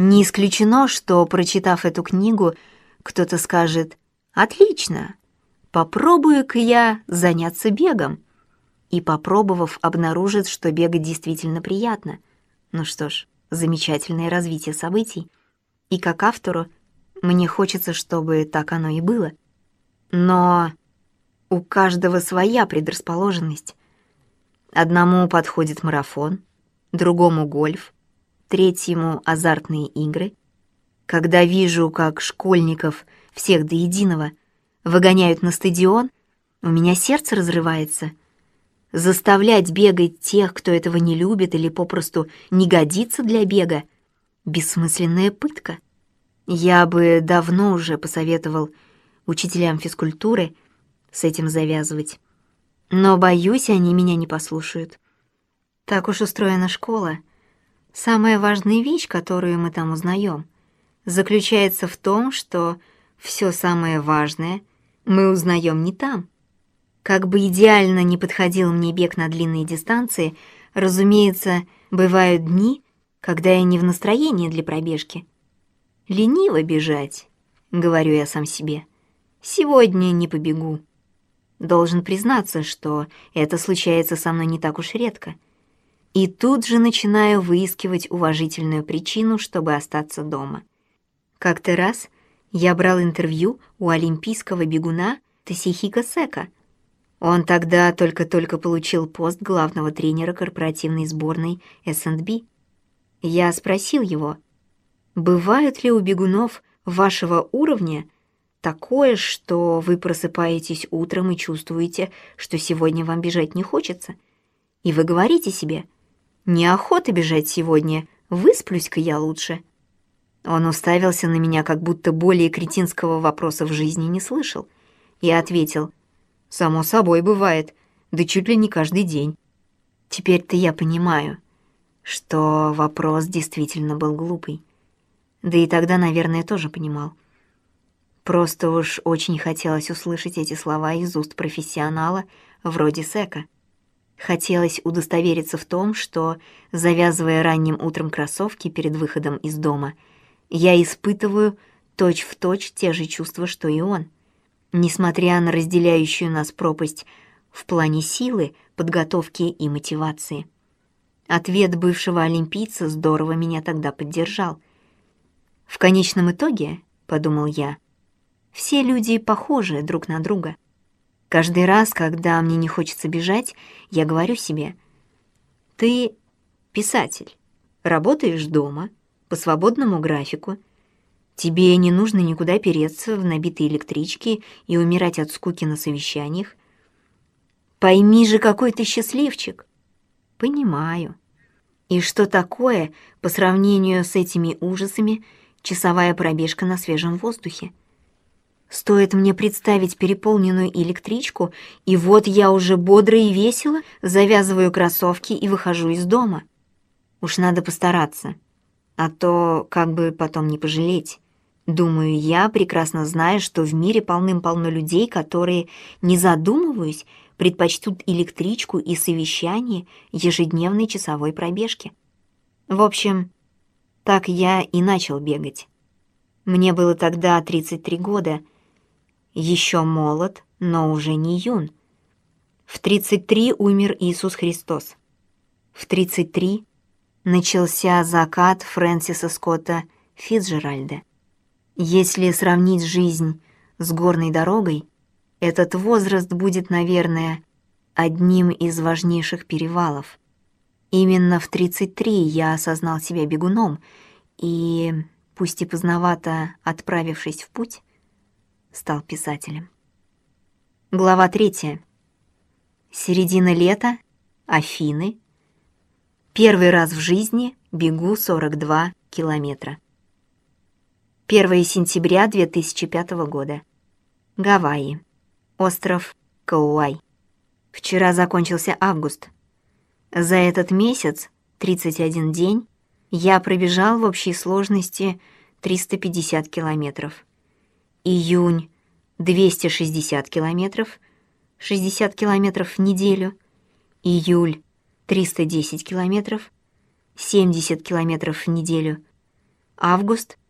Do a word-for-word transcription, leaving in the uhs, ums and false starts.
Не исключено, что, прочитав эту книгу, кто-то скажет: «Отлично, попробую-ка я заняться бегом», и, попробовав, обнаружит, что бегать действительно приятно. Ну что ж, замечательное развитие событий. И как автору мне хочется, чтобы так оно и было. Но у каждого своя предрасположенность. Одному подходит марафон, другому гольф, третьему азартные игры. Когда вижу, как школьников всех до единого выгоняют на стадион, у меня сердце разрывается. Заставлять бегать тех, кто этого не любит или попросту не годится для бега — бессмысленная пытка. Я бы давно уже посоветовал учителям физкультуры с этим завязывать. Но, боюсь, они меня не послушают. Так уж устроена школа. Самая важная вещь, которую мы там узнаем, заключается в том, что все самое важное мы узнаем не там. Как бы идеально ни подходил мне бег на длинные дистанции, разумеется, бывают дни, когда я не в настроении для пробежки. «Лениво бежать», — говорю я сам себе. «Сегодня не побегу». Должен признаться, что это случается со мной не так уж редко. И тут же начинаю выискивать уважительную причину, чтобы остаться дома. Как-то раз я брал интервью у олимпийского бегуна Тосихико Сэка. Он тогда только-только получил пост главного тренера корпоративной сборной эс энд би. Я спросил его: «Бывают ли у бегунов вашего уровня такое, что вы просыпаетесь утром и чувствуете, что сегодня вам бежать не хочется? И вы говорите себе: неохота бежать сегодня, высплюсь-ка я лучше». Он уставился на меня, как будто более кретинского вопроса в жизни не слышал. Я ответил: «Само собой бывает, да чуть ли не каждый день». Теперь-то я понимаю, что вопрос действительно был глупый. Да и тогда, наверное, тоже понимал. Просто уж очень хотелось услышать эти слова из уст профессионала вроде Сэка. Хотелось удостовериться в том, что, завязывая ранним утром кроссовки перед выходом из дома, я испытываю точь-в-точь те же чувства, что и он, несмотря на разделяющую нас пропасть в плане силы, подготовки и мотивации. Ответ бывшего олимпийца здорово меня тогда поддержал. В конечном итоге, подумал я, все люди похожи друг на друга. Каждый раз, когда мне не хочется бежать, я говорю себе: ты писатель, работаешь дома, по свободному графику, тебе не нужно никуда переться в набитые электрички и умирать от скуки на совещаниях. Пойми же, какой ты счастливчик. Понимаю. И что такое, по сравнению с этими ужасами, часовая пробежка на свежем воздухе? Стоит мне представить переполненную электричку, и вот я уже бодро и весело завязываю кроссовки и выхожу из дома. Уж надо постараться, а то как бы потом не пожалеть. Думаю я, прекрасно зная, что в мире полным-полно людей, которые, не задумываясь, предпочтут электричку и совещание ежедневной часовой пробежки. В общем, так я и начал бегать. Мне было тогда тридцать три года, еще молод, но уже не юн. В тридцать три умер Иисус Христос. В тридцать три начался закат Фрэнсиса Скотта Фицджеральда. Если сравнить жизнь с горной дорогой, этот возраст будет, наверное, одним из важнейших перевалов. Именно в тридцать три я осознал себя бегуном и, пусть и поздновато отправившись в путь, стал писателем. Глава третья. Середина лета, Афины. Первый раз в жизни бегу сорок два километра. первое сентября две тысячи пятого года. Гавайи. Остров Кауай. Вчера закончился август. За этот месяц, тридцать один день, я пробежал в общей сложности триста пятьдесят километров. Июнь — двести шестьдесят километров, шестьдесят километров в неделю. Июль — триста десять километров, семьдесят километров в неделю. Август